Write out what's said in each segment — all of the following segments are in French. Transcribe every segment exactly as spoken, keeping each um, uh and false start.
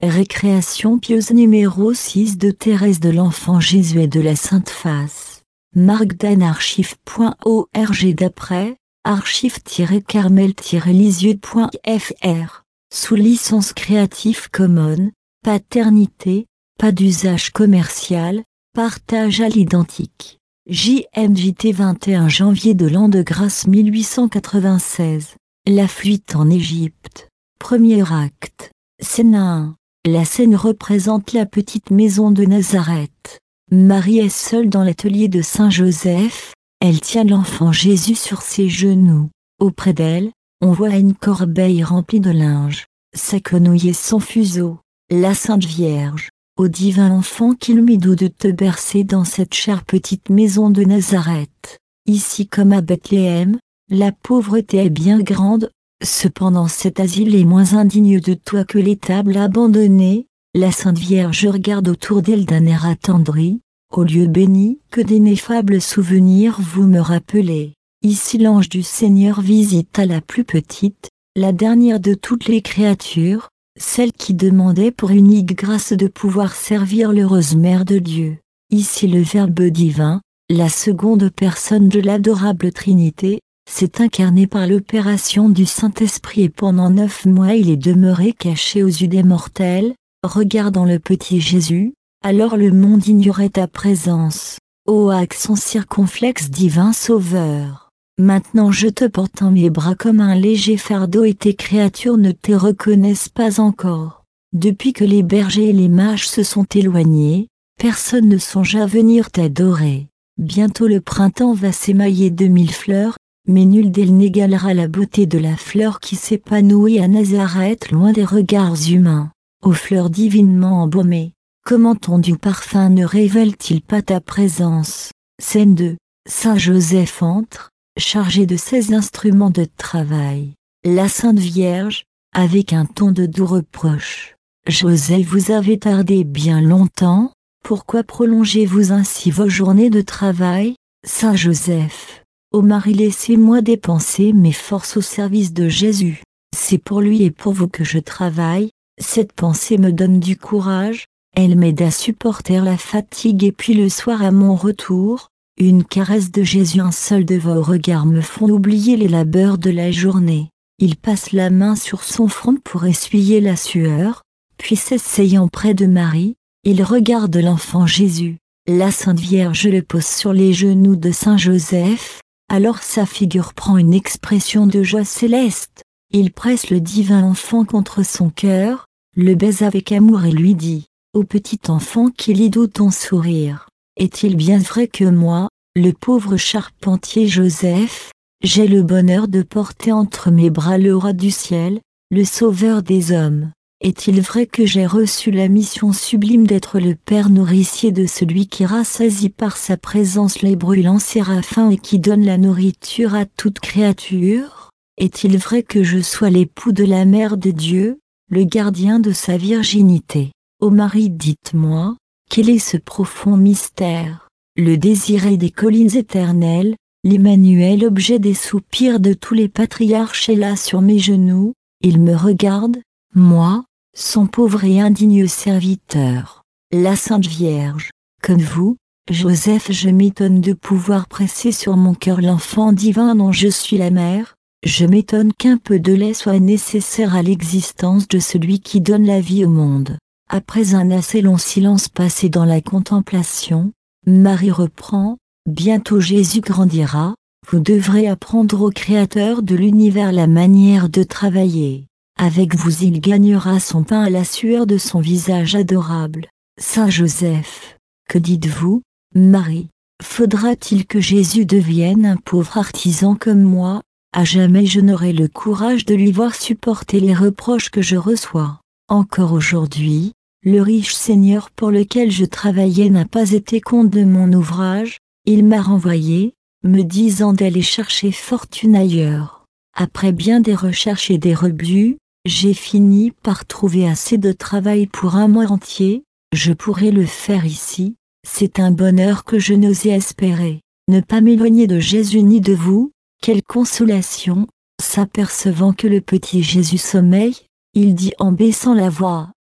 Récréation pieuse numéro six de Thérèse de l'Enfant Jésus et de la Sainte Face. Markdown archive point org d'après, archive-carmel-lisieux point f r, sous licence Creative Commons, paternité, pas d'usage commercial, partage à l'identique. J M J T vingt et un janvier de l'an de grâce mille huit cent quatre-vingt-seize. La fuite en Égypte. Premier acte. Scène un. La scène représente la petite maison de Nazareth. Marie est seule dans l'atelier de Saint Joseph, elle tient l'enfant Jésus sur ses genoux. Auprès d'elle, on voit une corbeille remplie de linge, sa quenouille et son fuseau. La Sainte Vierge, au divin enfant qu'il mit doux de te bercer dans cette chère petite maison de Nazareth. Ici comme à Bethléem, la pauvreté est bien grande, cependant cet asile est moins indigne de toi que l'étable abandonnée. La Sainte Vierge regarde autour d'elle d'un air attendri, au lieu béni que d'ineffables souvenirs vous me rappelez. Ici l'ange du Seigneur visita la plus petite, la dernière de toutes les créatures, celle qui demandait pour unique grâce de pouvoir servir l'heureuse Mère de Dieu. Ici le Verbe divin, la seconde personne de l'adorable Trinité, s'est incarné par l'opération du Saint-Esprit et pendant neuf mois il est demeuré caché aux yeux des mortels, regardant le petit Jésus, alors le monde ignorait ta présence, ô accent circonflexe divin Sauveur. Maintenant je te porte en mes bras comme un léger fardeau et tes créatures ne te reconnaissent pas encore. Depuis que les bergers et les mages se sont éloignés, personne ne songe à venir t'adorer. Bientôt le printemps va s'émailler de mille fleurs, mais nul d'elles n'égalera la beauté de la fleur qui s'épanouit à Nazareth loin des regards humains. Aux fleurs divinement embaumées, comment ton doux parfum ne révèle-t-il pas ta présence? Scène deux. Saint Joseph entre, chargé de ses instruments de travail. La Sainte Vierge, avec un ton de doux reproche. Joseph, vous avez tardé bien longtemps, pourquoi prolongez-vous ainsi vos journées de travail? Saint Joseph. Ô Marie, laissez-moi dépenser mes forces au service de Jésus. C'est pour lui et pour vous que je travaille, cette pensée me donne du courage, elle m'aide à supporter la fatigue et puis le soir à mon retour, une caresse de Jésus, un seul de vos regards me font oublier les labeurs de la journée. Il passe la main sur son front pour essuyer la sueur, puis s'asseyant près de Marie, il regarde l'enfant Jésus. La Sainte Vierge le pose sur les genoux de Saint Joseph. Alors sa figure prend une expression de joie céleste. Il presse le divin enfant contre son cœur, le baise avec amour et lui dit, ô petit enfant qui lit doux ton sourire, est-il bien vrai que moi, le pauvre charpentier Joseph, j'ai le bonheur de porter entre mes bras le roi du ciel, le sauveur des hommes? Est-il vrai que j'ai reçu la mission sublime d'être le père nourricier de celui qui rassasie par sa présence les brûlants séraphins et qui donne la nourriture à toute créature? Est-il vrai que je sois l'époux de la Mère de Dieu, le gardien de sa virginité? Ô Marie, dites-moi, quel est ce profond mystère, le désiré des collines éternelles, l'Emmanuel, objet des soupirs de tous les patriarches, est là sur mes genoux, il me regarde, moi, son pauvre et indigne serviteur. La Sainte Vierge, comme vous, Joseph, je m'étonne de pouvoir presser sur mon cœur l'enfant divin dont je suis la mère, je m'étonne qu'un peu de lait soit nécessaire à l'existence de celui qui donne la vie au monde. Après un assez long silence passé dans la contemplation, Marie reprend, bientôt Jésus grandira, vous devrez apprendre au Créateur de l'univers la manière de travailler. Avec vous il gagnera son pain à la sueur de son visage adorable. Saint Joseph, que dites-vous, Marie? Faudra-t-il que Jésus devienne un pauvre artisan comme moi? À jamais je n'aurai le courage de lui voir supporter les reproches que je reçois. Encore aujourd'hui, le riche Seigneur pour lequel je travaillais n'a pas été compte de mon ouvrage, il m'a renvoyé, me disant d'aller chercher fortune ailleurs. Après bien des recherches et des rebuts, j'ai fini par trouver assez de travail pour un mois entier, je pourrais le faire ici, c'est un bonheur que je n'osais espérer. Ne pas m'éloigner de Jésus ni de vous, quelle consolation, s'apercevant que le petit Jésus sommeille, il dit en baissant la voix,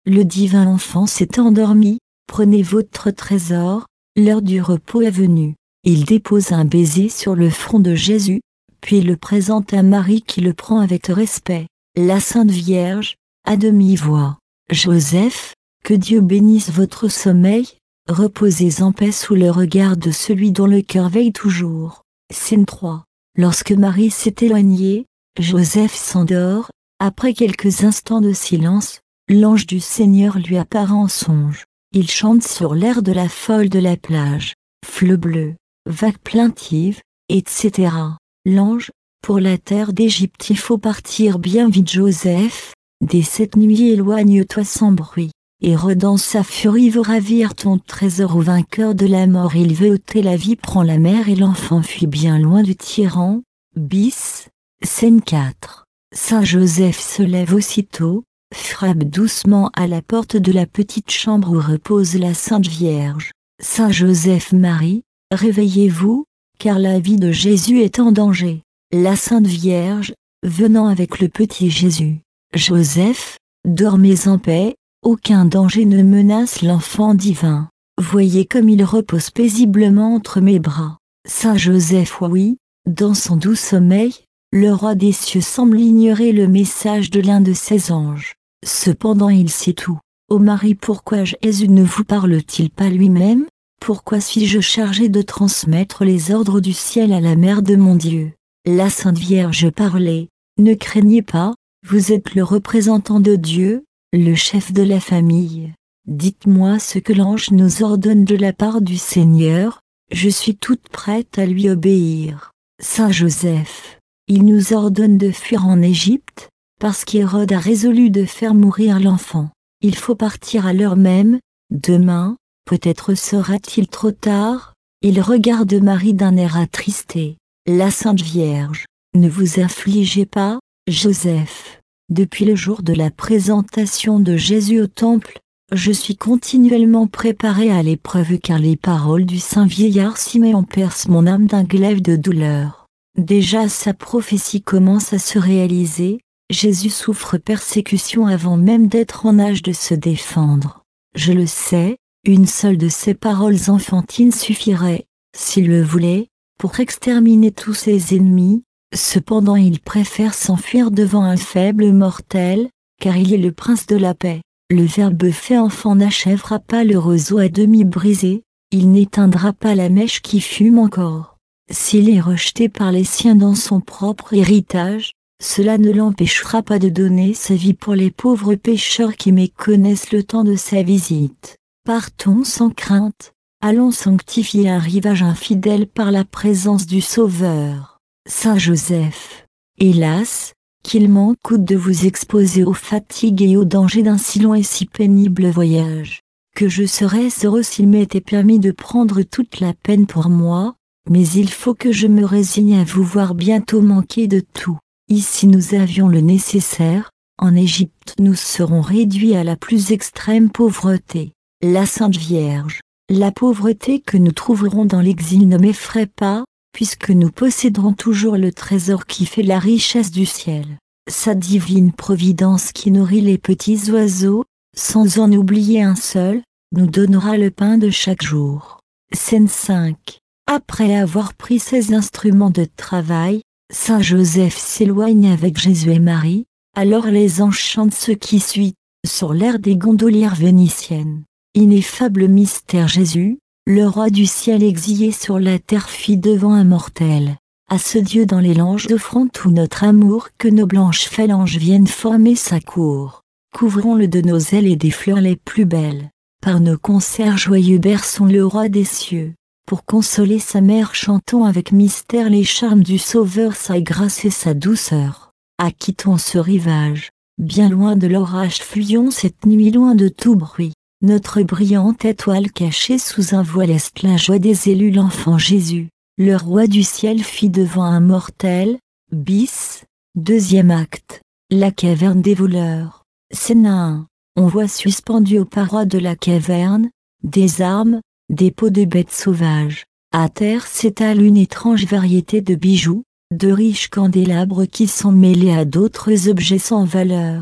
le divin enfant s'est endormi, prenez votre trésor, l'heure du repos est venue. Il dépose un baiser sur le front de Jésus, puis le présente à Marie qui le prend avec respect. La Sainte Vierge, à demi-voix. Joseph, que Dieu bénisse votre sommeil, reposez en paix sous le regard de celui dont le cœur veille toujours. Scène trois. Lorsque Marie s'est éloignée, Joseph s'endort. Après quelques instants de silence, l'ange du Seigneur lui apparaît en songe. Il chante sur l'air de la folle de la plage, fleuve bleu, vagues plaintives, et cetera. L'ange, pour la terre d'Égypte il faut partir bien vite Joseph, dès cette nuit éloigne-toi sans bruit. Hérode dans sa furie veut ravir ton trésor au vainqueur de la mort, il veut ôter la vie, prend la mer et l'enfant fuit bien loin du tyran. Bis, scène quatre. Saint Joseph se lève aussitôt, frappe doucement à la porte de la petite chambre où repose la Sainte Vierge. Saint Joseph Marie, réveillez-vous, car la vie de Jésus est en danger. La Sainte Vierge, venant avec le petit Jésus. Joseph, dormez en paix, aucun danger ne menace l'enfant divin. Voyez comme il repose paisiblement entre mes bras. Saint Joseph oui, dans son doux sommeil, le roi des cieux semble ignorer le message de l'un de ses anges. Cependant il sait tout. Ô Marie, pourquoi Jésus ne vous parle-t-il pas lui-même? Pourquoi suis-je chargé de transmettre les ordres du ciel à la mère de mon Dieu? La Sainte Vierge parlait. Ne craignez pas, vous êtes le représentant de Dieu, le chef de la famille. Dites-moi ce que l'ange nous ordonne de la part du Seigneur, je suis toute prête à lui obéir. Saint Joseph, il nous ordonne de fuir en Égypte, parce qu'Hérode a résolu de faire mourir l'enfant. Il faut partir à l'heure même, demain, peut-être sera-t-il trop tard. Il regarde Marie d'un air attristé. La Sainte Vierge, ne vous affligez pas, Joseph. Depuis le jour de la présentation de Jésus au temple, je suis continuellement préparé à l'épreuve car les paroles du saint vieillard Siméon percent mon âme d'un glaive de douleur. Déjà sa prophétie commence à se réaliser, Jésus souffre persécution avant même d'être en âge de se défendre. Je le sais, une seule de ces paroles enfantines suffirait, s'il le voulait, pour exterminer tous ses ennemis. Cependant il préfère s'enfuir devant un faible mortel, car il est le prince de la paix. Le Verbe fait enfant n'achèvera pas le roseau à demi brisé, il n'éteindra pas la mèche qui fume encore. S'il est rejeté par les siens dans son propre héritage, cela ne l'empêchera pas de donner sa vie pour les pauvres pécheurs qui méconnaissent le temps de sa visite. Partons sans crainte, allons sanctifier un rivage infidèle par la présence du Sauveur. Saint Joseph, hélas, qu'il m'en coûte de vous exposer aux fatigues et aux dangers d'un si long et si pénible voyage, que je serais heureux s'il m'était permis de prendre toute la peine pour moi, mais il faut que je me résigne à vous voir bientôt manquer de tout. Ici nous avions le nécessaire, en Égypte nous serons réduits à la plus extrême pauvreté. La Sainte Vierge, la pauvreté que nous trouverons dans l'exil ne m'effraie pas, puisque nous posséderons toujours le trésor qui fait la richesse du ciel. Sa divine providence qui nourrit les petits oiseaux, sans en oublier un seul, nous donnera le pain de chaque jour. Scène cinq. Après avoir pris ses instruments de travail, Saint Joseph s'éloigne avec Jésus et Marie, alors les anges chantent ce qui suit, sur l'air des gondolières vénitiennes. Ineffable mystère Jésus, le roi du ciel exilé sur la terre fit devant un mortel. À ce Dieu dans les langes offrons tout notre amour, que nos blanches phalanges viennent former sa cour. Couvrons-le de nos ailes et des fleurs les plus belles. Par nos concerts joyeux berçons le roi des cieux. Pour consoler sa mère chantons avec mystère les charmes du Sauveur, sa grâce et sa douceur. Acquittons ce rivage. Bien loin de l'orage fuyons cette nuit loin de tout bruit. Notre brillante étoile cachée sous un voile est la joie des élus, l'enfant Jésus. Le roi du ciel fit devant un mortel. Bis, deuxième acte. La caverne des voleurs. Scène un. On voit suspendus aux parois de la caverne, des armes, des peaux de bêtes sauvages. À terre s'étale une étrange variété de bijoux, de riches candélabres qui sont mêlés à d'autres objets sans valeur.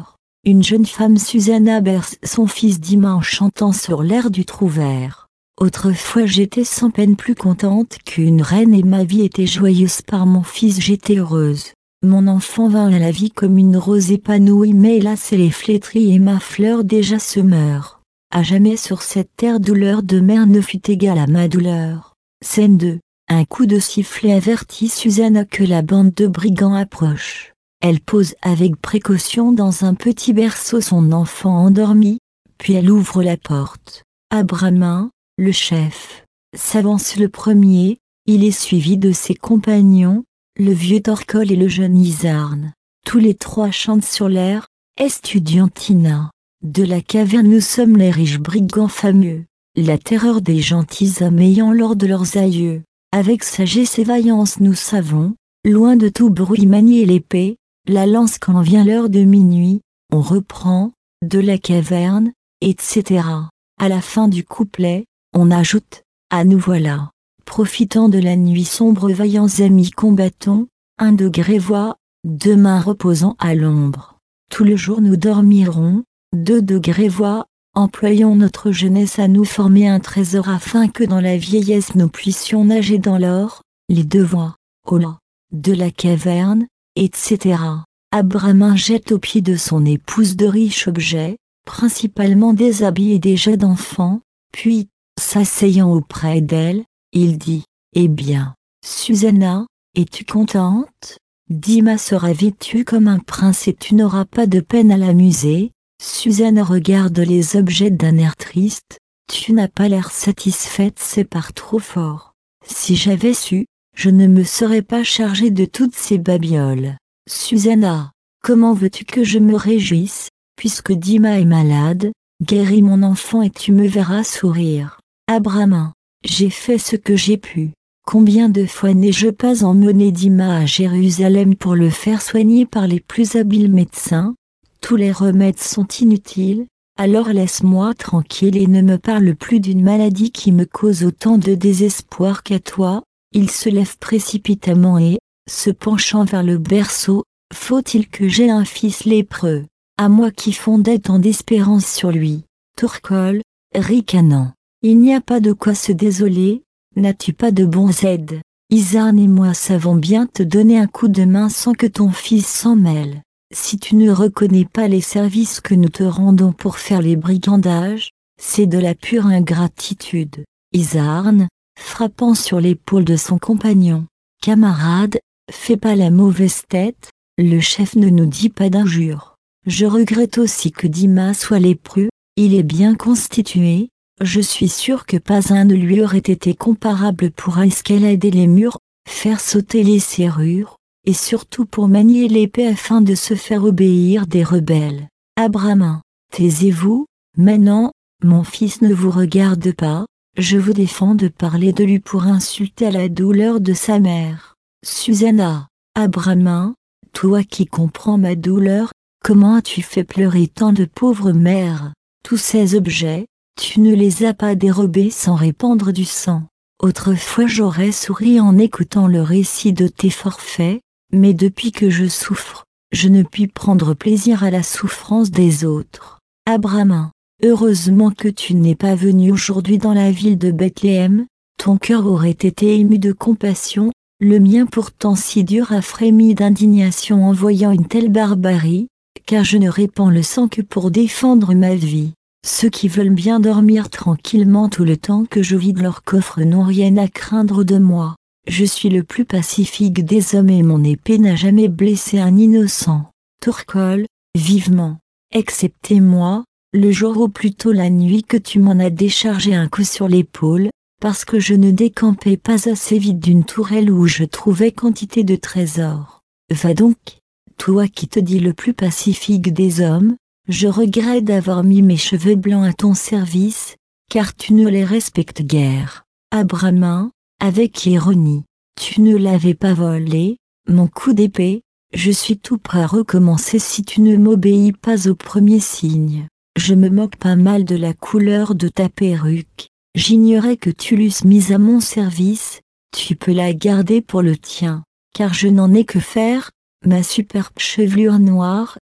une jeune femme Susanna berce son fils Dima en chantant sur l'air du Trouvère. Autrefois j'étais sans peine plus contente qu'une reine et ma vie était joyeuse par mon fils j'étais heureuse. Mon enfant vint à la vie comme une rose épanouie mais hélas elle est flétrie et ma fleur déjà se meurt. À jamais sur cette terre douleur de mère ne fut égale à ma douleur. Scène deux. Un coup de sifflet avertit Susanna que la bande de brigands approche. Elle pose avec précaution dans un petit berceau son enfant endormi, puis elle ouvre la porte. Abramin, le chef, s'avance le premier, il est suivi de ses compagnons, le vieux Torcol et le jeune Izarn. Tous les trois chantent sur l'air, Estudiantina. De la caverne nous sommes les riches brigands fameux, la terreur des gentils hommes ayant lors de leurs aïeux. Avec sagesse et vaillance nous savons, loin de tout bruit manier l'épée, la lance quand vient l'heure de minuit, on reprend, de la caverne, et cetera. À la fin du couplet, on ajoute, à nous voilà, profitant de la nuit sombre vaillants amis combattons, un de Grévois, demain reposant à l'ombre. Tout le jour nous dormirons, deux de Grévois, employons notre jeunesse à nous former un trésor afin que dans la vieillesse nous puissions nager dans l'or, les deux voix, au là, de la caverne, et cetera. Abramin jette aux pieds de son épouse de riches objets, principalement des habits et des jets d'enfants, puis, s'asseyant auprès d'elle, il dit, « Eh bien, Susanna, es-tu contente? Dima sera vêtu comme un prince et tu n'auras pas de peine à l'amuser. » Susanna regarde les objets d'un air triste, « Tu n'as pas l'air satisfaite, c'est par trop fort. Si j'avais su, je ne me serais pas chargée de toutes ces babioles. » Susanna, comment veux-tu que je me réjouisse, puisque Dima est malade, guéris mon enfant et tu me verras sourire. Abramin, j'ai fait ce que j'ai pu. Combien de fois n'ai-je pas emmené Dima à Jérusalem pour le faire soigner par les plus habiles médecins? Tous les remèdes sont inutiles, alors laisse-moi tranquille et ne me parle plus d'une maladie qui me cause autant de désespoir qu'à toi. Il se lève précipitamment et, se penchant vers le berceau, faut-il que j'aie un fils lépreux, à moi qui fondais tant d'espérance sur lui. Torcol, ricanant, il n'y a pas de quoi se désoler, n'as-tu pas de bons aides? Izarn et moi savons bien te donner un coup de main sans que ton fils s'en mêle. Si tu ne reconnais pas les services que nous te rendons pour faire les brigandages, c'est de la pure ingratitude. Izarn, frappant sur l'épaule de son compagnon, camarade, fais pas la mauvaise tête, le chef ne nous dit pas d'injures. Je regrette aussi que Dima soit lépreux, il est bien constitué, je suis sûr que pas un de lui aurait été comparable pour escalader les murs, faire sauter les serrures, et surtout pour manier l'épée afin de se faire obéir des rebelles. Abramin, taisez-vous, maintenant, mon fils ne vous regarde pas, je vous défends de parler de lui pour insulter à la douleur de sa mère. Susanna, Abramin, toi qui comprends ma douleur, comment as-tu fait pleurer tant de pauvres mères? Tous ces objets, tu ne les as pas dérobés sans répandre du sang. Autrefois j'aurais souri en écoutant le récit de tes forfaits, mais depuis que je souffre, je ne puis prendre plaisir à la souffrance des autres. Abramin, heureusement que tu n'es pas venu aujourd'hui dans la ville de Bethléem, ton cœur aurait été ému de compassion, le mien pourtant si dur a frémi d'indignation en voyant une telle barbarie, car je ne répands le sang que pour défendre ma vie. Ceux qui veulent bien dormir tranquillement tout le temps que je vide leur coffre n'ont rien à craindre de moi. Je suis le plus pacifique des hommes et mon épée n'a jamais blessé un innocent. Torcol, vivement, excepté moi, le jour ou plutôt la nuit que tu m'en as déchargé un coup sur l'épaule, parce que je ne décampais pas assez vite d'une tourelle où je trouvais quantité de trésors. Va donc, toi qui te dis le plus pacifique des hommes, je regrette d'avoir mis mes cheveux blancs à ton service, car tu ne les respectes guère. Abramin, avec ironie, tu ne l'avais pas volé, mon coup d'épée, je suis tout prêt à recommencer si tu ne m'obéis pas au premier signe. Je me moque pas mal de la couleur de ta perruque, j'ignorais que tu l'eusses mise à mon service, tu peux la garder pour le tien, car je n'en ai que faire, ma superbe chevelure noire,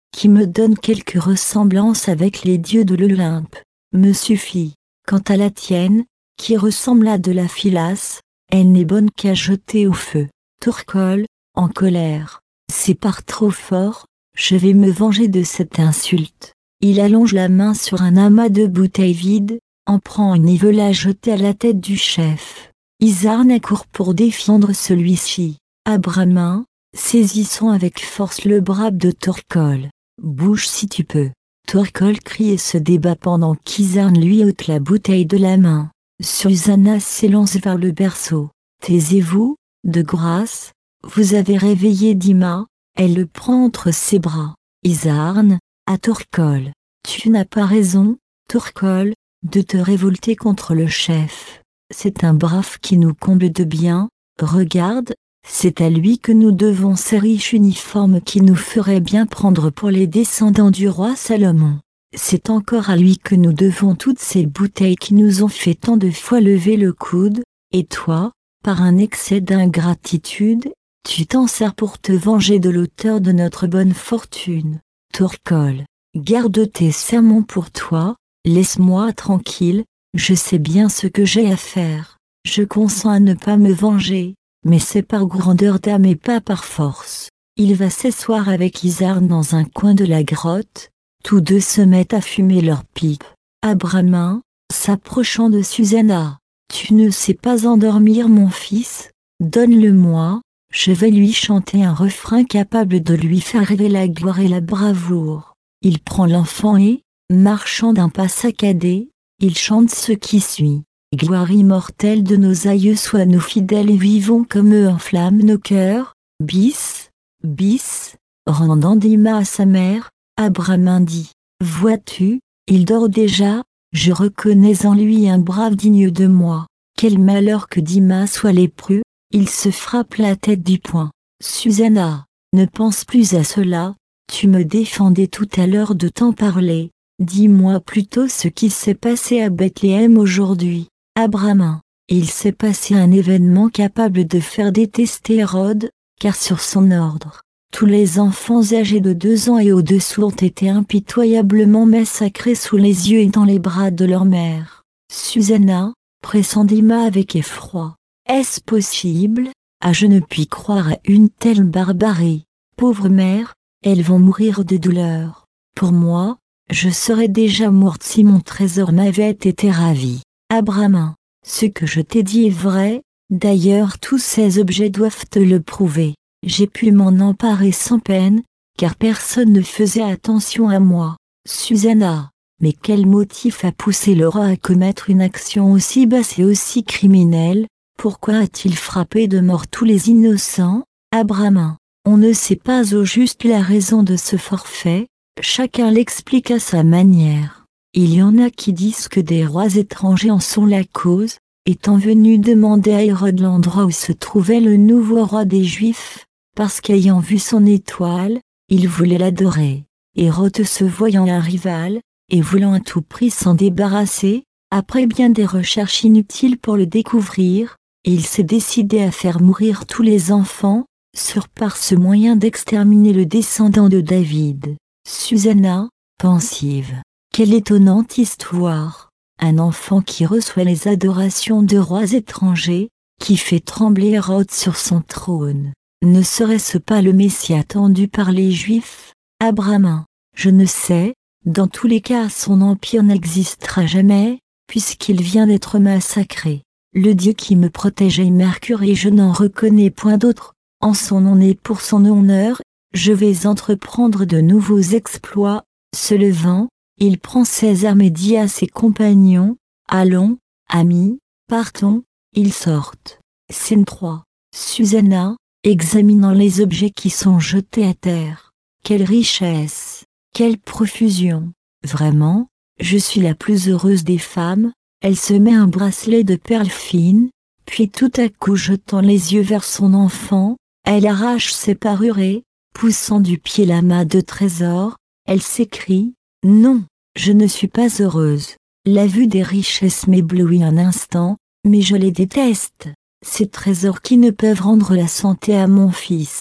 qui me donne quelque ressemblance avec les dieux de l'Olympe, me suffit. Quant à la tienne, qui ressemble à de la filasse, elle n'est bonne qu'à jeter au feu. Tourcoll, en colère. C'est par trop fort, je vais me venger de cette insulte. Il allonge la main sur un amas de bouteilles vides, en prend une et veut la jeter à la tête du chef. Izarn accourt pour défendre celui-ci. Abramin, saisissant avec force le bras de Tourcoll. Bouge si tu peux. Tourcoll crie et se débat pendant qu'Izarn lui ôte la bouteille de la main. Susanna s'élance vers le berceau. Taisez-vous, de grâce, vous avez réveillé Dima, elle le prend entre ses bras. Izarn, à Tourcoll. Tu n'as pas raison, Tourcoll, de te révolter contre le chef. C'est un brave qui nous comble de bien, regarde, c'est à lui que nous devons ces riches uniformes qui nous feraient bien prendre pour les descendants du roi Salomon. C'est encore à lui que nous devons toutes ces bouteilles qui nous ont fait tant de fois lever le coude, et toi, par un excès d'ingratitude, tu t'en sers pour te venger de l'auteur de notre bonne fortune. Tourcoll, garde tes sermons pour toi, laisse-moi tranquille, je sais bien ce que j'ai à faire. Je consens à ne pas me venger, mais c'est par grandeur d'âme et pas par force. Il va s'asseoir avec Izarn dans un coin de la grotte, tous deux se mettent à fumer leur pipe. Abramin, s'approchant de Susanna, tu ne sais pas endormir mon fils, donne-le-moi, je vais lui chanter un refrain capable de lui faire rêver la gloire et la bravoure. Il prend l'enfant et, marchant d'un pas saccadé, il chante ce qui suit. Gloire immortelle de nos aïeux, sois-nous fidèles et vivons comme eux, enflamme nos cœurs. Bis, bis, rendant Dima à sa mère, Abramin dit, vois-tu, il dort déjà, je reconnais en lui un brave digne de moi. Quel malheur que Dima soit lépreux, il se frappe la tête du poing. Susanna, ne pense plus à cela, tu me défendais tout à l'heure de t'en parler, dis-moi plutôt ce qui s'est passé à Bethléem aujourd'hui. Abramin, il s'est passé un événement capable de faire détester Hérode, car sur son ordre, tous les enfants âgés de deux ans et au-dessous ont été impitoyablement massacrés sous les yeux et dans les bras de leur mère. Susanna, pressant Dima avec effroi. Est-ce possible? Ah, je ne puis croire à une telle barbarie. Pauvre mère, elles vont mourir de douleur. Pour moi, je serais déjà morte si mon trésor m'avait été ravi. Abramin, ce que je t'ai dit est vrai, d'ailleurs tous ces objets doivent te le prouver. J'ai pu m'en emparer sans peine, car personne ne faisait attention à moi. Susanna, mais quel motif a poussé le roi à commettre une action aussi basse et aussi criminelle? Pourquoi a-t-il frappé de mort tous les innocents? Abramin, on ne sait pas au juste la raison de ce forfait, chacun l'explique à sa manière. Il y en a qui disent que des rois étrangers en sont la cause, étant venus demander à Hérode l'endroit où se trouvait le nouveau roi des Juifs, parce qu'ayant vu son étoile, il voulait l'adorer. Hérode, se voyant un rival, et voulant à tout prix s'en débarrasser, après bien des recherches inutiles pour le découvrir, il s'est décidé à faire mourir tous les enfants, sur par ce moyen d'exterminer le descendant de David. Susanna, pensive. Quelle étonnante histoire! Un enfant qui reçoit les adorations de rois étrangers, qui fait trembler Hérode sur son trône. Ne serait-ce pas le Messie attendu par les Juifs? Abramin, je ne sais, dans tous les cas son empire n'existera jamais, puisqu'il vient d'être massacré. Le Dieu qui me protège est Mercure et je n'en reconnais point d'autre, en son nom et pour son honneur, je vais entreprendre de nouveaux exploits. Se levant, il prend ses armes et dit à ses compagnons, allons, amis, partons, ils sortent. Scène trois. Susanna, examinant les objets qui sont jetés à terre. Quelle richesse! Quelle profusion! Vraiment, je suis la plus heureuse des femmes. Elle se met un bracelet de perles fines, puis tout à coup jetant les yeux vers son enfant, elle arrache ses parures et, poussant du pied l'amas de trésors, elle s'écrie, « Non, je ne suis pas heureuse. La vue des richesses m'éblouit un instant, mais je les déteste. Ces trésors qui ne peuvent rendre la santé à mon fils.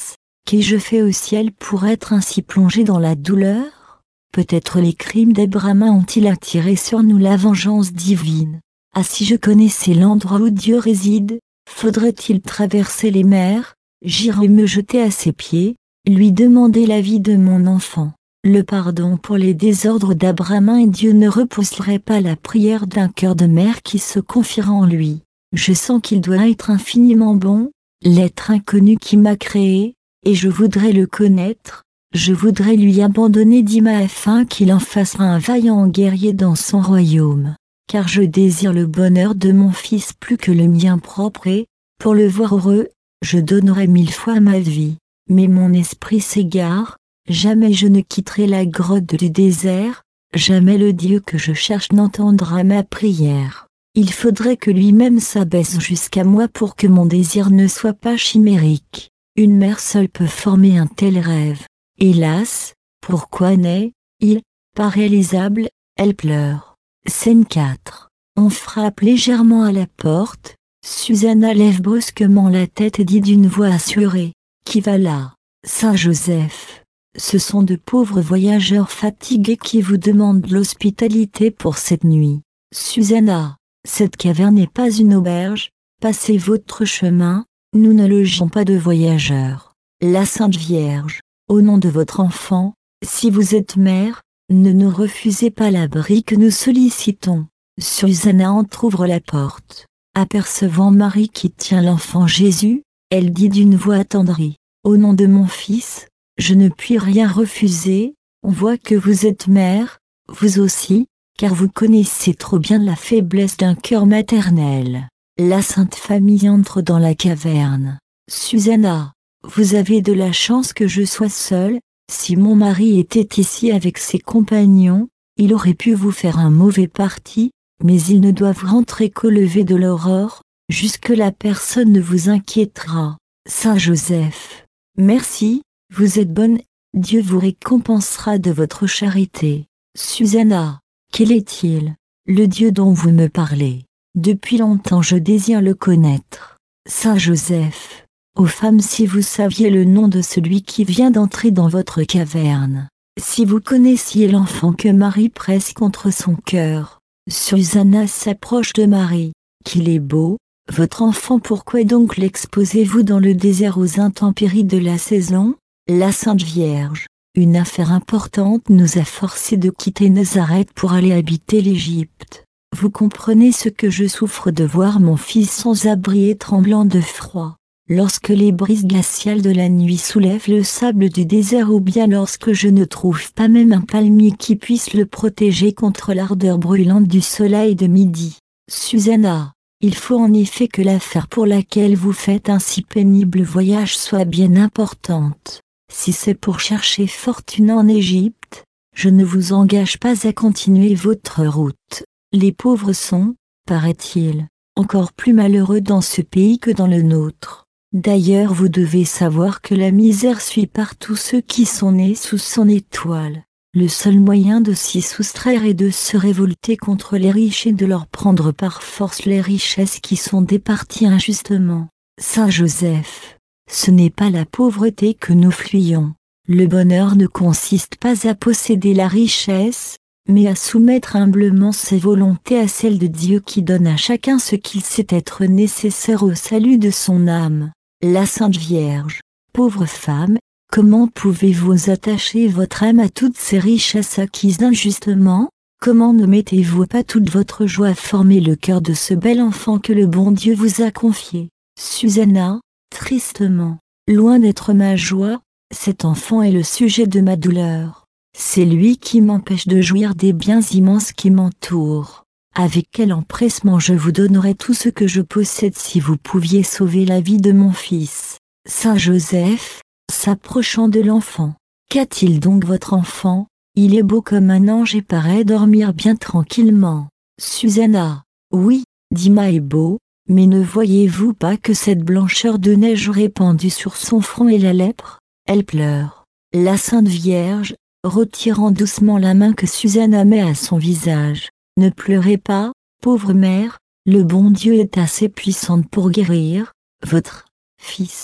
Qu'ai-je fait au ciel pour être ainsi plongé dans la douleur? Peut-être les crimes d'Abraham ont-ils attiré sur nous la vengeance divine. Ah, si je connaissais l'endroit où Dieu réside, faudrait-il traverser les mers, j'irais me jeter à ses pieds, lui demander l'avis de mon enfant, le pardon pour les désordres d'Abraham, et Dieu ne repousserait pas la prière d'un cœur de mère qui se confiera en lui. Je sens qu'il doit être infiniment bon, l'être inconnu qui m'a créé, et je voudrais le connaître, je voudrais lui abandonner Dima afin qu'il en fasse un vaillant guerrier dans son royaume, car je désire le bonheur de mon fils plus que le mien propre et, pour le voir heureux, je donnerais mille fois ma vie. Mais mon esprit s'égare, jamais je ne quitterai la grotte du désert, jamais le Dieu que je cherche n'entendra ma prière. Il faudrait que lui-même s'abaisse jusqu'à moi pour que mon désir ne soit pas chimérique. Une mère seule peut former un tel rêve. Hélas, pourquoi n'est-il pas réalisable? Elle pleure. Scène quatre. On frappe légèrement à la porte. Susanna lève brusquement la tête et dit d'une voix assurée: Qui va là? Saint-Joseph. Ce sont de pauvres voyageurs fatigués qui vous demandent l'hospitalité pour cette nuit. Susanna, cette caverne n'est pas une auberge, passez votre chemin, nous ne logeons pas de voyageurs. La Sainte Vierge, au nom de votre enfant, si vous êtes mère, ne nous refusez pas l'abri que nous sollicitons. Susanna entr'ouvre la porte. Apercevant Marie qui tient l'enfant Jésus, elle dit d'une voix attendrie: Au nom de mon fils, je ne puis rien refuser. On voit que vous êtes mère, vous aussi, car vous connaissez trop bien la faiblesse d'un cœur maternel. La Sainte Famille entre dans la caverne. Susanna, vous avez de la chance que je sois seule. Si mon mari était ici avec ses compagnons, il aurait pu vous faire un mauvais parti, mais ils ne doivent rentrer qu'au lever de l'aurore. Jusque-là personne ne vous inquiétera. Saint Joseph, merci, vous êtes bonne, Dieu vous récompensera de votre charité. Susanna, quel est-il, le Dieu dont vous me parlez? Depuis longtemps je désire le connaître. Saint Joseph, ô femme, si vous saviez le nom de celui qui vient d'entrer dans votre caverne, si vous connaissiez l'enfant que Marie presse contre son cœur. Susanna s'approche de Marie. Qu'il est beau, votre enfant, pourquoi donc l'exposez-vous dans le désert aux intempéries de la saison? La Sainte Vierge, une affaire importante nous a forcés de quitter Nazareth pour aller habiter l'Égypte. Vous comprenez ce que je souffre de voir mon fils sans abri et tremblant de froid. Lorsque les brises glaciales de la nuit soulèvent le sable du désert, ou bien lorsque je ne trouve pas même un palmier qui puisse le protéger contre l'ardeur brûlante du soleil de midi. Susanna, il faut en effet que l'affaire pour laquelle vous faites un si pénible voyage soit bien importante. Si c'est pour chercher fortune en Égypte, je ne vous engage pas à continuer votre route. Les pauvres sont, paraît-il, encore plus malheureux dans ce pays que dans le nôtre. D'ailleurs, vous devez savoir que la misère suit partout ceux qui sont nés sous son étoile. Le seul moyen de s'y soustraire est de se révolter contre les riches et de leur prendre par force les richesses qui sont départies injustement. Saint Joseph, ce n'est pas la pauvreté que nous fuyons. Le bonheur ne consiste pas à posséder la richesse, mais à soumettre humblement ses volontés à celles de Dieu qui donne à chacun ce qu'il sait être nécessaire au salut de son âme. La Sainte Vierge, pauvre femme, comment pouvez-vous attacher votre âme à toutes ces richesses acquises injustement? Comment ne mettez-vous pas toute votre joie à former le cœur de ce bel enfant que le bon Dieu vous a confié? Susanna, tristement, loin d'être ma joie, cet enfant est le sujet de ma douleur. C'est lui qui m'empêche de jouir des biens immenses qui m'entourent. Avec quel empressement je vous donnerais tout ce que je possède si vous pouviez sauver la vie de mon fils. Saint Joseph, s'approchant de l'enfant. Qu'a-t-il donc votre enfant? Il est beau comme un ange et paraît dormir bien tranquillement. Susanna, oui, Dima est beau, mais ne voyez-vous pas que cette blancheur de neige répandue sur son front est la lèpre? Elle pleure. La Sainte Vierge, retirant doucement la main que Susanna met à son visage. Ne pleurez pas, pauvre mère, le bon Dieu est assez puissant pour guérir votre fils.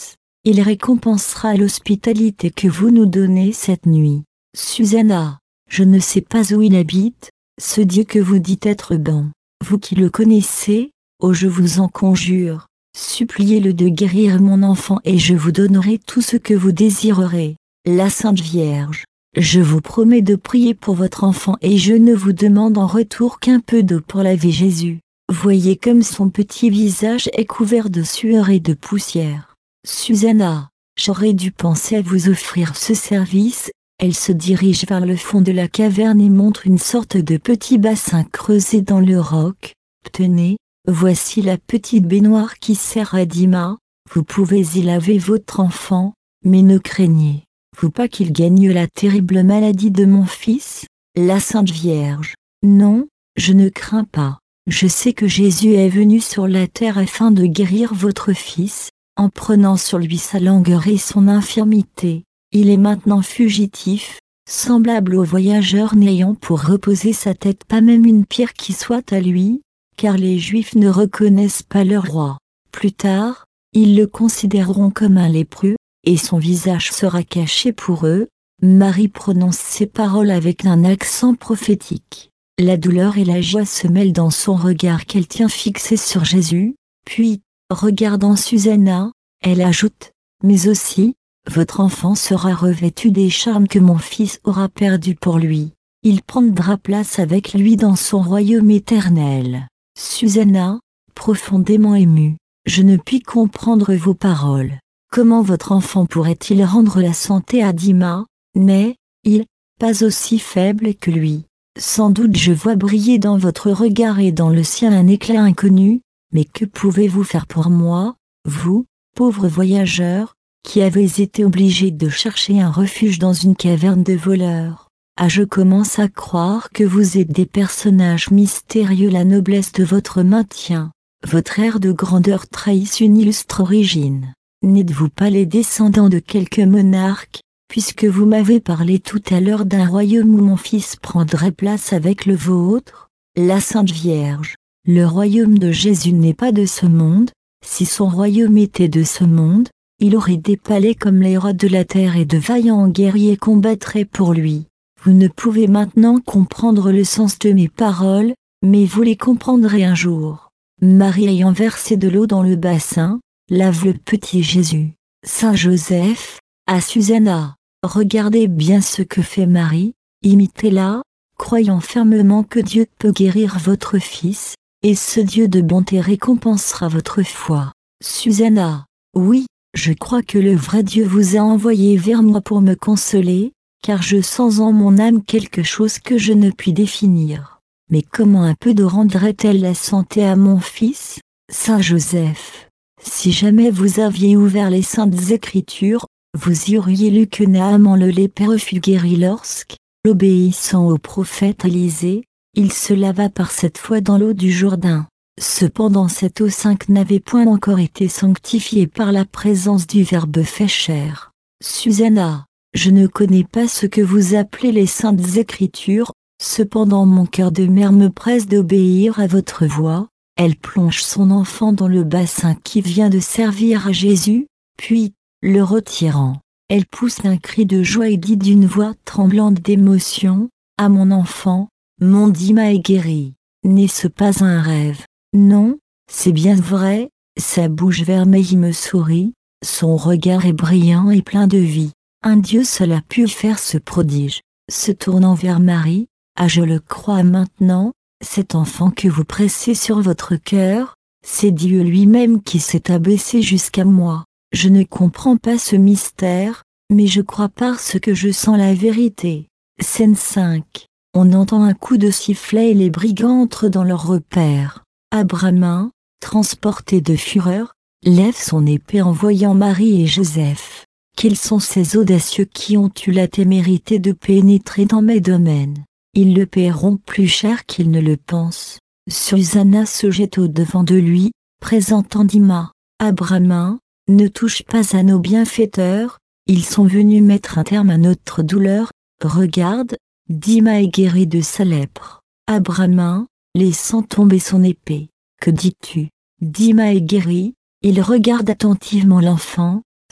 il récompensera l'hospitalité que vous nous donnez cette nuit. Susanna, je ne sais pas où il habite, ce Dieu que vous dites être bon. Vous qui le connaissez, oh je vous en conjure, suppliez-le de guérir mon enfant et je vous donnerai tout ce que vous désirerez. La Sainte Vierge, je vous promets de prier pour votre enfant et je ne vous demande en retour qu'un peu d'eau pour laver Jésus. Voyez comme son petit visage est couvert de sueur et de poussière. Susanna, j'aurais dû penser à vous offrir ce service. Elle se dirige vers le fond de la caverne et montre une sorte de petit bassin creusé dans le roc. Tenez, voici la petite baignoire qui sert à Dima, vous pouvez y laver votre enfant, mais ne craignez-vous pas qu'il gagne la terrible maladie de mon fils, la Sainte Vierge. Non, je ne crains pas, je sais que Jésus est venu sur la terre afin de guérir votre fils, en prenant sur lui sa langueur et son infirmité. Il est maintenant fugitif, semblable au voyageur n'ayant pour reposer sa tête pas même une pierre qui soit à lui, car les Juifs ne reconnaissent pas leur roi. Plus tard, ils le considéreront comme un lépreux, et son visage sera caché pour eux. Marie prononce ces paroles avec un accent prophétique. La douleur et la joie se mêlent dans son regard qu'elle tient fixé sur Jésus, puis, regardant Susanna, elle ajoute, mais aussi, votre enfant sera revêtu des charmes que mon fils aura perdus pour lui. Il prendra place avec lui dans son royaume éternel. Susanna, profondément émue, je ne puis comprendre vos paroles. Comment votre enfant pourrait-il rendre la santé à Dima? N'est-il pas aussi faible que lui? Sans doute je vois briller dans votre regard et dans le sien un éclat inconnu, mais que pouvez-vous faire pour moi, vous, pauvre voyageur, qui avez été obligé de chercher un refuge dans une caverne de voleurs? Ah, je commence à croire que vous êtes des personnages mystérieux. La noblesse de votre maintien, votre air de grandeur trahissent une illustre origine. N'êtes-vous pas les descendants de quelques monarques, puisque vous m'avez parlé tout à l'heure d'un royaume où mon fils prendrait place avec le vôtre? La Sainte Vierge, le royaume de Jésus n'est pas de ce monde. Si son royaume était de ce monde, il aurait des palais comme les rois de la terre et de vaillants guerriers combattraient pour lui. Vous ne pouvez maintenant comprendre le sens de mes paroles, mais vous les comprendrez un jour. Marie ayant versé de l'eau dans le bassin, lave le petit Jésus. Saint Joseph, à Susanna, regardez bien ce que fait Marie, imitez-la, croyant fermement que Dieu peut guérir votre fils, et ce Dieu de bonté récompensera votre foi. Susanna, oui, je crois que le vrai Dieu vous a envoyé vers moi pour me consoler, car je sens en mon âme quelque chose que je ne puis définir. Mais comment un peu d'eau rendrait-elle la santé à mon fils? Saint Joseph, si jamais vous aviez ouvert les saintes écritures, vous y auriez lu que Naaman le lépreux fut guéri lorsque, obéissant au prophète Élisée, il se lava par cette fois dans l'eau du Jourdain. Cependant cette eau sainte n'avait point encore été sanctifiée par la présence du Verbe fait chair. Susanna, je ne connais pas ce que vous appelez les saintes écritures, cependant mon cœur de mère me presse d'obéir à votre voix. Elle plonge son enfant dans le bassin qui vient de servir à Jésus, puis, le retirant, elle pousse un cri de joie et dit d'une voix tremblante d'émotion, « Ah mon enfant, mon Dima est guéri. N'est-ce pas un rêve? Non, c'est bien vrai. » Sa bouche vermeille me sourit, son regard est brillant et plein de vie. Un Dieu seul a pu faire ce prodige. Se tournant vers Marie, « Ah je le crois maintenant, cet enfant que vous pressez sur votre cœur, c'est Dieu lui-même qui s'est abaissé jusqu'à moi. Je ne comprends pas ce mystère, mais je crois parce que je sens la vérité. » Scène cinq. On entend un coup de sifflet et les brigands entrent dans leur repère. Abraham, transporté de fureur, lève son épée en voyant Marie et Joseph. Quels sont ces audacieux qui ont eu la témérité de pénétrer dans mes domaines? Ils le paieront plus cher qu'ils ne le pensent. Susanna se jette au-devant de lui, présentant Dima. Abraham, ne touche pas à nos bienfaiteurs, ils sont venus mettre un terme à notre douleur. Regarde, Dima est guéri de sa lèpre. Abraham, laissant tomber son épée. Que dis-tu? Dima est guéri. Il regarde attentivement l'enfant.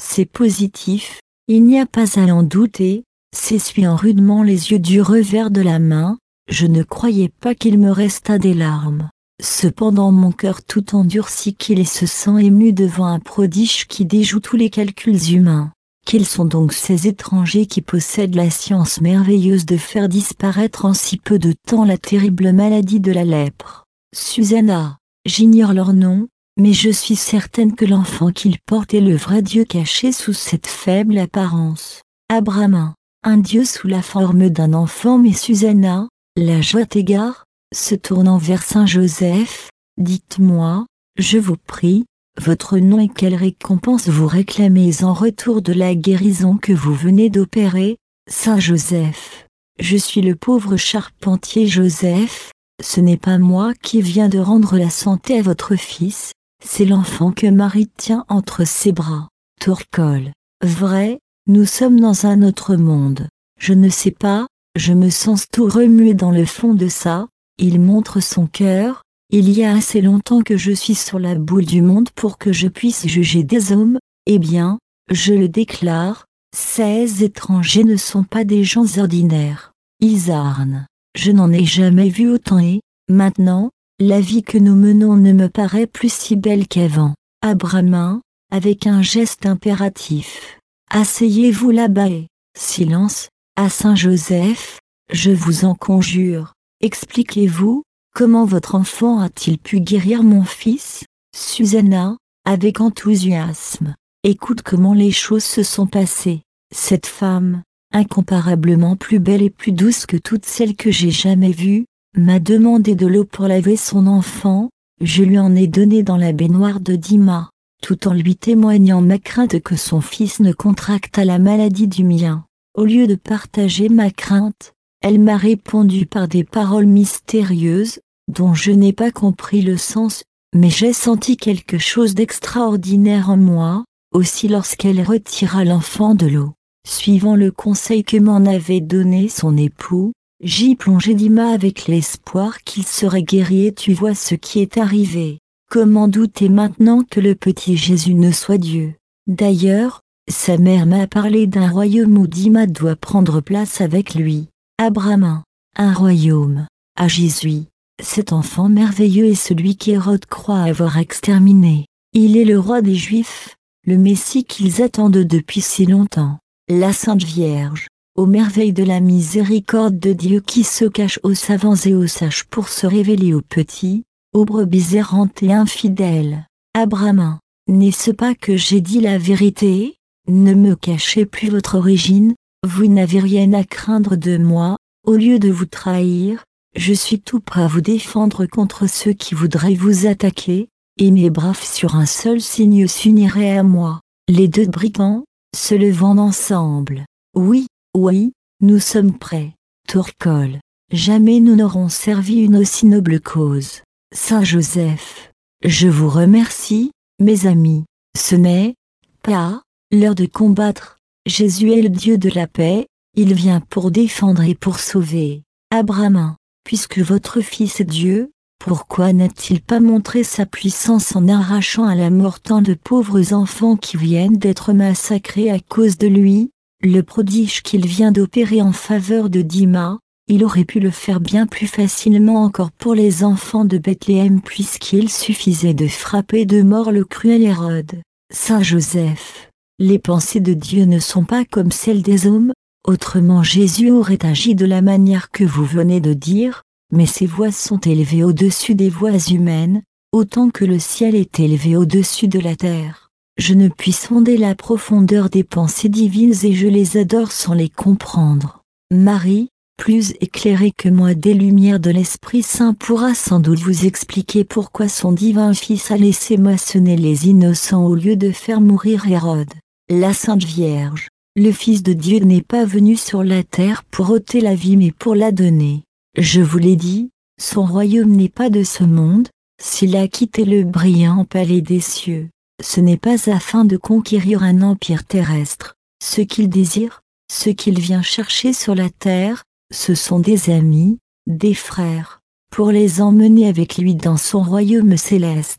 C'est positif, il n'y a pas à en douter, s'essuyant rudement les yeux du revers de la main, je ne croyais pas qu'il me restât des larmes. Cependant mon cœur tout endurci qu'il se sent ému devant un prodige qui déjoue tous les calculs humains. Quels sont donc ces étrangers qui possèdent la science merveilleuse de faire disparaître en si peu de temps la terrible maladie de la lèpre? Susanna, j'ignore leur nom, mais je suis certaine que l'enfant qu'ils portent est le vrai Dieu caché sous cette faible apparence. Abraham, un Dieu sous la forme d'un enfant. Mais Susanna, la joie t'égare, se tournant vers saint Joseph, dites-moi, je vous prie, votre nom et quelle récompense vous réclamez en retour de la guérison que vous venez d'opérer, saint Joseph? Je suis le pauvre charpentier Joseph, ce n'est pas moi qui viens de rendre la santé à votre fils, c'est l'enfant que Marie tient entre ses bras. Tourcoll. Vrai, nous sommes dans un autre monde. Je ne sais pas, je me sens tout remué dans le fond de ça. Il montre son cœur. Il y a assez longtemps que je suis sur la boule du monde pour que je puisse juger des hommes. Eh bien, je le déclare, ces étrangers ne sont pas des gens ordinaires. Isarn, je n'en ai jamais vu autant et, maintenant, la vie que nous menons ne me paraît plus si belle qu'avant. Abraham, avec un geste impératif. Asseyez-vous là-bas et, silence, à saint Joseph, je vous en conjure, expliquez-vous, comment votre enfant a-t-il pu guérir mon fils? Susanna, avec enthousiasme, écoute comment les choses se sont passées. Cette femme, incomparablement plus belle et plus douce que toutes celles que j'ai jamais vues, m'a demandé de l'eau pour laver son enfant, je lui en ai donné dans la baignoire de Dima, tout en lui témoignant ma crainte que son fils ne contractât la maladie du mien. Au lieu de partager ma crainte, elle m'a répondu par des paroles mystérieuses, dont je n'ai pas compris le sens, mais j'ai senti quelque chose d'extraordinaire en moi, aussi lorsqu'elle retira l'enfant de l'eau. Suivant le conseil que m'en avait donné son époux, j'y plongeai Dima avec l'espoir qu'il serait guéri et tu vois ce qui est arrivé. Comment douter maintenant que le petit Jésus ne soit Dieu? D'ailleurs, sa mère m'a parlé d'un royaume où Dima doit prendre place avec lui. Abraham, un royaume, à Jésus. Cet enfant merveilleux est celui qu'Hérode croit avoir exterminé. Il est le roi des Juifs, le Messie qu'ils attendent depuis si longtemps. La Sainte Vierge, aux merveilles de la miséricorde de Dieu qui se cache aux savants et aux sages pour se révéler aux petits, aux brebis errantes et infidèles. Abraham, n'est-ce pas que j'ai dit la vérité? Ne me cachez plus votre origine, vous n'avez rien à craindre de moi, au lieu de vous trahir, je suis tout prêt à vous défendre contre ceux qui voudraient vous attaquer, et mes braves sur un seul signe s'uniraient à moi. Les deux brigands, se levant ensemble. Oui, oui, nous sommes prêts. Tourcoll, jamais nous n'aurons servi une aussi noble cause. Saint Joseph, je vous remercie, mes amis. Ce n'est pas l'heure de combattre. Jésus est le Dieu de la paix, il vient pour défendre et pour sauver. Abraham, puisque votre fils est Dieu, pourquoi n'a-t-il pas montré sa puissance en arrachant à la mort tant de pauvres enfants qui viennent d'être massacrés à cause de lui? Le prodige qu'il vient d'opérer en faveur de Dima, il aurait pu le faire bien plus facilement encore pour les enfants de Bethléem puisqu'il suffisait de frapper de mort le cruel Hérode. Saint Joseph, les pensées de Dieu ne sont pas comme celles des hommes, autrement Jésus aurait agi de la manière que vous venez de dire, mais ses voix sont élevées au-dessus des voix humaines, autant que le ciel est élevé au-dessus de la terre. Je ne puis sonder la profondeur des pensées divines et je les adore sans les comprendre. Marie, plus éclairée que moi des lumières de l'Esprit Saint, pourra sans doute vous expliquer pourquoi son divin Fils a laissé moissonner les innocents au lieu de faire mourir Hérode. La Sainte Vierge, le Fils de Dieu n'est pas venu sur la terre pour ôter la vie mais pour la donner. Je vous l'ai dit, son royaume n'est pas de ce monde, s'il a quitté le brillant palais des cieux, ce n'est pas afin de conquérir un empire terrestre. Ce qu'il désire, ce qu'il vient chercher sur la terre, ce sont des amis, des frères, pour les emmener avec lui dans son royaume céleste.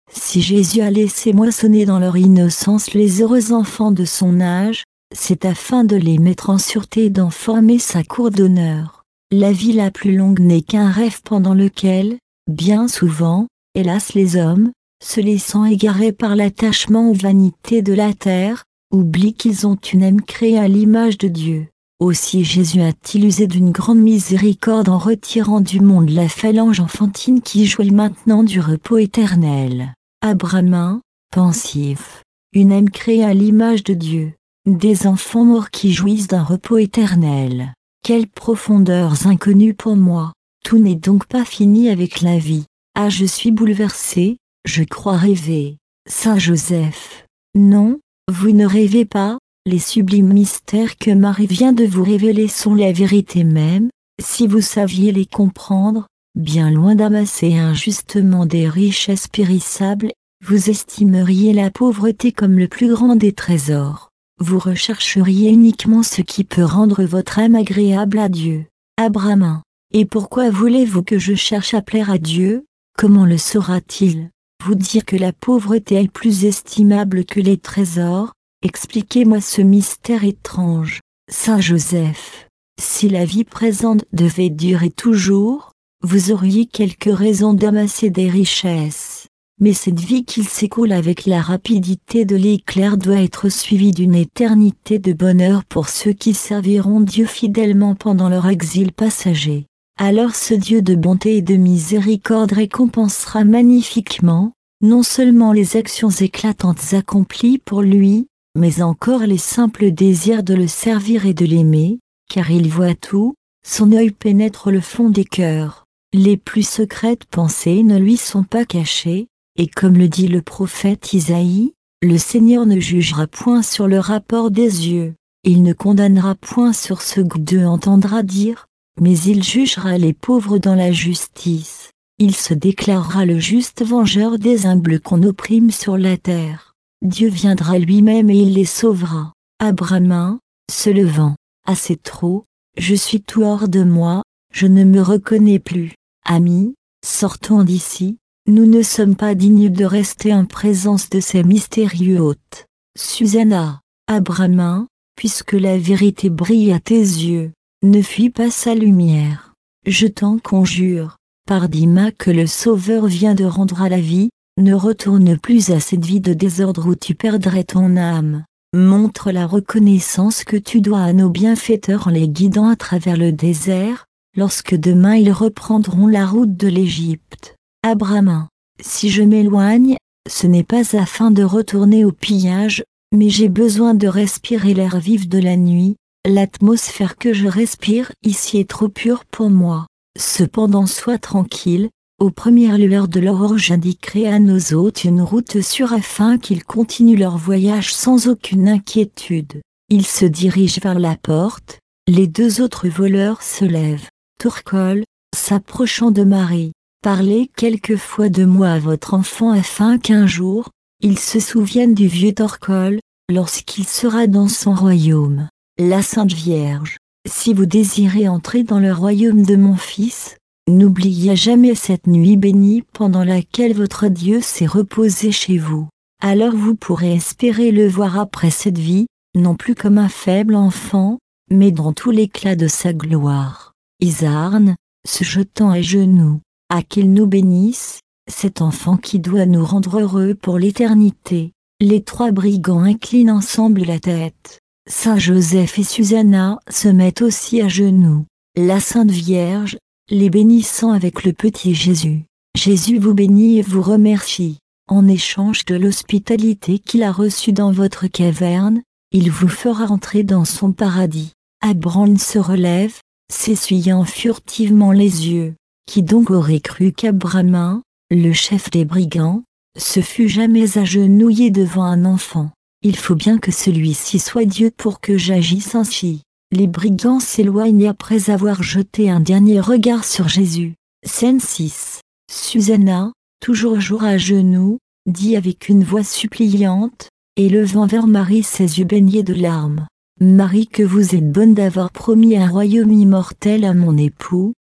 Si Jésus a laissé moissonner dans leur innocence les heureux enfants de son âge, c'est afin de les mettre en sûreté et d'en former sa cour d'honneur. La vie la plus longue n'est qu'un rêve pendant lequel, bien souvent, hélas les hommes, se laissant égarer par l'attachement aux vanités de la terre, oublient qu'ils ont une âme créée à l'image de Dieu. Aussi Jésus a-t-il usé d'une grande miséricorde en retirant du monde la phalange enfantine qui jouit maintenant du repos éternel. Abraham, pensif, une âme créée à l'image de Dieu, des enfants morts qui jouissent d'un repos éternel. Quelles profondeurs inconnues pour moi! Tout n'est donc pas fini avec la vie. Ah, je suis bouleversé, je crois rêver. Saint Joseph. Non, vous ne rêvez pas, les sublimes mystères que Marie vient de vous révéler sont la vérité même, si vous saviez les comprendre, bien loin d'amasser injustement des richesses périssables, vous estimeriez la pauvreté comme le plus grand des trésors. Vous rechercheriez uniquement ce qui peut rendre votre âme agréable à Dieu. Abraham. Et pourquoi voulez-vous que je cherche à plaire à Dieu? Comment le saura-t-il? Vous dire que la pauvreté est plus estimable que les trésors? Expliquez-moi ce mystère étrange. Saint Joseph. Si la vie présente devait durer toujours, vous auriez quelque raison d'amasser des richesses. Mais cette vie qui s'écoule avec la rapidité de l'éclair doit être suivie d'une éternité de bonheur pour ceux qui serviront Dieu fidèlement pendant leur exil passager. Alors ce Dieu de bonté et de miséricorde récompensera magnifiquement, non seulement les actions éclatantes accomplies pour lui, mais encore les simples désirs de le servir et de l'aimer, car il voit tout, son œil pénètre le fond des cœurs. Les plus secrètes pensées ne lui sont pas cachées, et comme le dit le prophète Isaïe, le Seigneur ne jugera point sur le rapport des yeux, il ne condamnera point sur ce que Dieu entendra dire, mais il jugera les pauvres dans la justice. Il se déclarera le juste vengeur des humbles qu'on opprime sur la terre. Dieu viendra lui-même et il les sauvera. Abraham, se levant, ah c'est trop, je suis tout hors de moi, je ne me reconnais plus. Amis, sortons d'ici. Nous ne sommes pas dignes de rester en présence de ces mystérieux hôtes. Susanna. Abraham, puisque la vérité brille à tes yeux, ne fuis pas sa lumière. Je t'en conjure, pardis-moi que le Sauveur vient de rendre à la vie, ne retourne plus à cette vie de désordre où tu perdrais ton âme. Montre la reconnaissance que tu dois à nos bienfaiteurs en les guidant à travers le désert, lorsque demain ils reprendront la route de l'Égypte. Abraham. Si je m'éloigne, ce n'est pas afin de retourner au pillage, mais j'ai besoin de respirer l'air vif de la nuit, l'atmosphère que je respire ici est trop pure pour moi. Cependant sois tranquille, aux premières lueurs de l'aurore j'indiquerai à nos hôtes une route sûre afin qu'ils continuent leur voyage sans aucune inquiétude. Ils se dirigent vers la porte, les deux autres voleurs se lèvent. Torcol, s'approchant de Marie. Parlez quelquefois de moi à votre enfant afin qu'un jour, il se souvienne du vieux Torcol, lorsqu'il sera dans son royaume. La Sainte Vierge, si vous désirez entrer dans le royaume de mon Fils, n'oubliez jamais cette nuit bénie pendant laquelle votre Dieu s'est reposé chez vous. Alors vous pourrez espérer le voir après cette vie, non plus comme un faible enfant, mais dans tout l'éclat de sa gloire. Isarne, se jetant à genoux. À qu'il nous bénisse, cet enfant qui doit nous rendre heureux pour l'éternité. Les trois brigands inclinent ensemble la tête. Saint Joseph et Susanna se mettent aussi à genoux. La Sainte Vierge, les bénissant avec le petit Jésus. Jésus vous bénit et vous remercie. En échange de l'hospitalité qu'il a reçue dans votre caverne, il vous fera entrer dans son paradis. Abraham se relève, s'essuyant furtivement les yeux. Qui donc aurait cru qu'Abraham, le chef des brigands, se fût jamais agenouillé devant un enfant? Il faut bien que celui-ci soit Dieu pour que j'agisse ainsi. Les brigands s'éloignent après avoir jeté un dernier regard sur Jésus. Scène six. Susanna, toujours jour à genoux, dit avec une voix suppliante, et levant vers Marie ses yeux baignés de larmes. Marie, que vous êtes bonne d'avoir promis un royaume immortel à mon époux,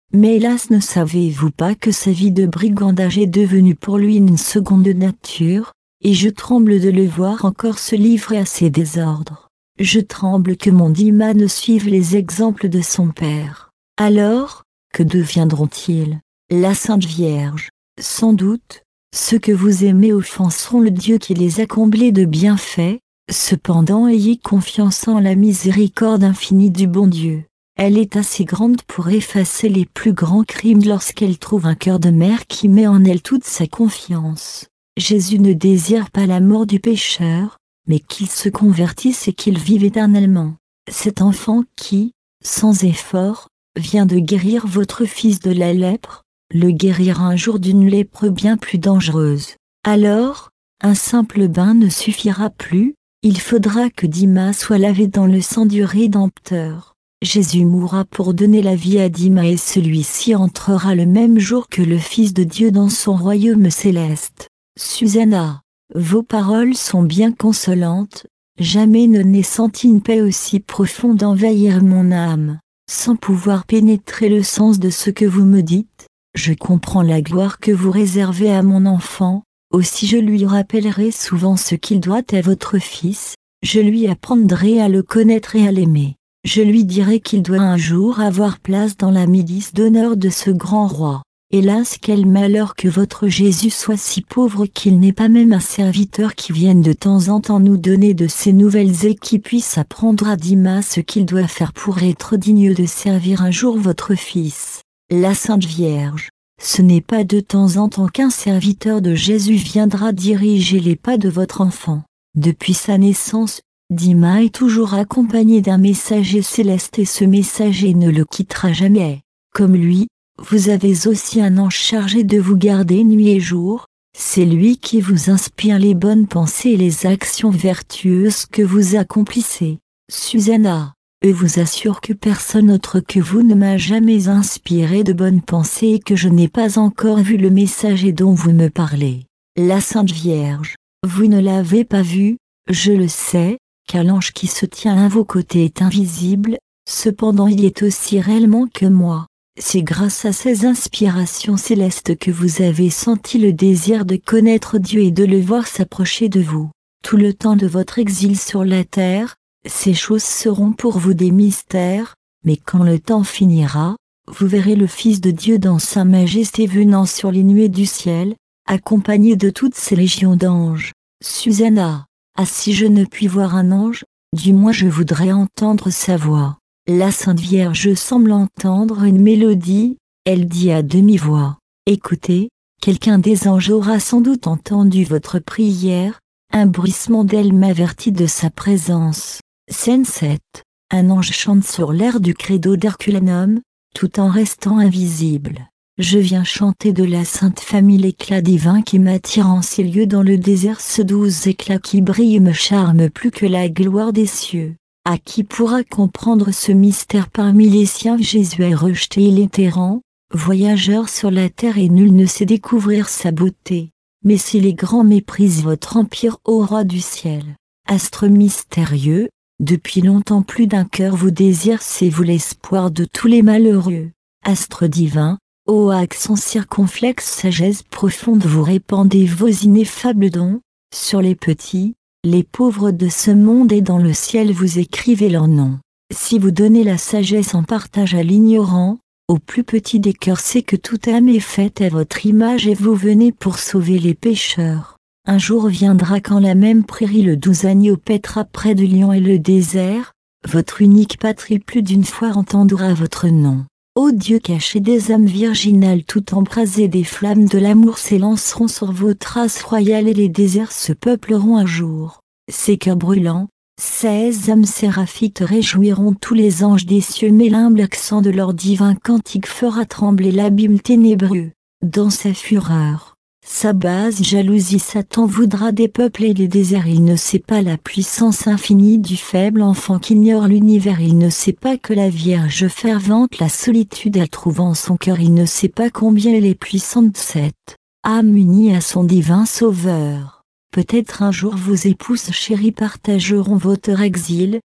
Mais hélas, ne savez-vous pas que sa vie de brigandage est devenue pour lui une seconde nature, et je tremble de le voir encore se livrer à ses désordres. Je tremble que mon Dima ne suive les exemples de son père. Alors, que deviendront-ils? La Sainte Vierge. Sans doute, ceux que vous aimez offenseront le Dieu qui les a comblés de bienfaits. Cependant, ayez confiance en la miséricorde infinie du bon Dieu. Elle est assez grande pour effacer les plus grands crimes lorsqu'elle trouve un cœur de mère qui met en elle toute sa confiance. Jésus ne désire pas la mort du pécheur, mais qu'il se convertisse et qu'il vive éternellement. Cet enfant qui, sans effort, vient de guérir votre fils de la lèpre, le guérira un jour d'une lèpre bien plus dangereuse. Alors, un simple bain ne suffira plus, il faudra que Dima soit lavé dans le sang du Rédempteur. Jésus mourra pour donner la vie à Dima et celui-ci entrera le même jour que le Fils de Dieu dans son royaume céleste. Susanna, vos paroles sont bien consolantes, jamais ne n'ai senti une paix aussi profonde envahir mon âme. Sans pouvoir pénétrer le sens de ce que vous me dites, je comprends la gloire que vous réservez à mon enfant, aussi je lui rappellerai souvent ce qu'il doit à votre fils, je lui apprendrai à le connaître et à l'aimer. Je lui dirai qu'il doit un jour avoir place dans la milice d'honneur de ce grand roi. Hélas, quel malheur que votre Jésus soit si pauvre qu'il n'ait pas même un serviteur qui vienne de temps en temps nous donner de ses nouvelles et qui puisse apprendre à Dima ce qu'il doit faire pour être digne de servir un jour votre fils. La Sainte Vierge. Ce n'est pas de temps en temps qu'un serviteur de Jésus viendra diriger les pas de votre enfant. Depuis sa naissance, Dima est toujours accompagné d'un messager céleste et ce messager ne le quittera jamais. Comme lui, vous avez aussi un ange chargé de vous garder nuit et jour, c'est lui qui vous inspire les bonnes pensées et les actions vertueuses que vous accomplissez. Susanna, je vous assure que personne autre que vous ne m'a jamais inspiré de bonnes pensées et que je n'ai pas encore vu le messager dont vous me parlez. La Sainte Vierge, vous ne l'avez pas vu, je le sais, car l'ange qui se tient à vos côtés est invisible, cependant il est aussi réellement que moi. C'est grâce à ces inspirations célestes que vous avez senti le désir de connaître Dieu et de le voir s'approcher de vous. Tout le temps de votre exil sur la terre, ces choses seront pour vous des mystères, mais quand le temps finira, vous verrez le Fils de Dieu dans sa majesté venant sur les nuées du ciel, accompagné de toutes ces légions d'anges. Susanna, ah si je ne puis voir un ange, du moins je voudrais entendre sa voix. La Sainte Vierge semble entendre une mélodie, elle dit à demi-voix, « Écoutez, quelqu'un des anges aura sans doute entendu votre prière, un bruissement d'ailes m'avertit de sa présence. » Scène sept. Un ange chante sur l'air du credo d'Herculanum, tout en restant invisible. Je viens chanter de la Sainte Famille l'éclat divin qui m'attire en ces lieux dans le désert, ce doux éclat qui brille me charme plus que la gloire des cieux. À qui pourra comprendre ce mystère parmi les siens? Jésus est rejeté, il est errant, voyageur sur la terre et nul ne sait découvrir sa beauté. Mais si les grands méprisent votre empire ô roi du ciel, astre mystérieux, depuis longtemps plus d'un cœur vous désire, c'est vous l'espoir de tous les malheureux. Astre divin, ô accent circonflexe, sagesse profonde, vous répandez vos ineffables dons, sur les petits, les pauvres de ce monde et dans le ciel vous écrivez leur nom. Si vous donnez la sagesse en partage à l'ignorant, au plus petit des cœurs, c'est que toute âme est faite à votre image et vous venez pour sauver les pécheurs. Un jour viendra quand la même prairie le doux agneau paîtra près du lion et le désert, votre unique patrie plus d'une fois entendra votre nom. Ô Dieu caché des âmes virginales tout embrasées des flammes de l'amour s'élanceront sur vos traces royales et les déserts se peupleront un jour. Ces cœurs brûlants, ces âmes séraphiques réjouiront tous les anges des cieux, mais l'humble accent de leur divin cantique fera trembler l'abîme ténébreux. Dans sa fureur, sa basse jalousie, Satan voudra dépeupler les déserts. Il ne sait pas la puissance infinie du faible enfant qu'ignore l'univers. Il ne sait pas que la Vierge fervente la solitude elle trouve en son cœur. Il ne sait pas combien elle est puissante cette âme unie à son divin Sauveur. Peut-être un jour vos épouses chéries partageront votre exil,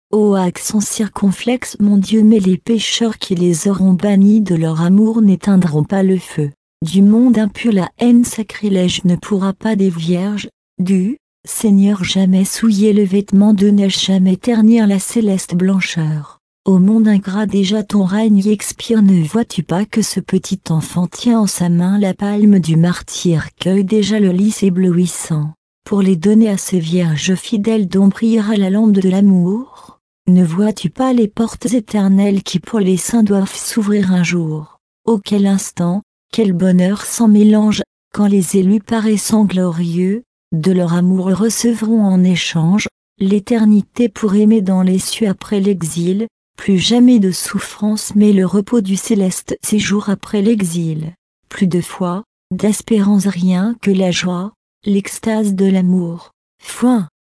Ô accent circonflexe mon Dieu, mais les pécheurs qui les auront bannis de leur amour n'éteindront pas le feu. Du monde impur la haine sacrilège ne pourra pas des vierges, du Seigneur jamais souiller le vêtement de neige, jamais ternir la céleste blancheur. Ô monde ingrat, déjà ton règne y expire, ne vois-tu pas que ce petit enfant tient en sa main la palme du martyr, cueille déjà le lys éblouissant, pour les donner à ce vierge fidèle dont brillera la lampe de l'amour? Ne vois-tu pas les portes éternelles qui pour les saints doivent s'ouvrir un jour? Oh quel instant, quel bonheur sans mélange, quand les élus paraissant glorieux, de leur amour recevront en échange l'éternité pour aimer dans les cieux après l'exil, plus jamais de souffrance mais le repos du céleste séjour après l'exil, plus de foi, d'espérance rien que la joie, l'extase de l'amour. Foin.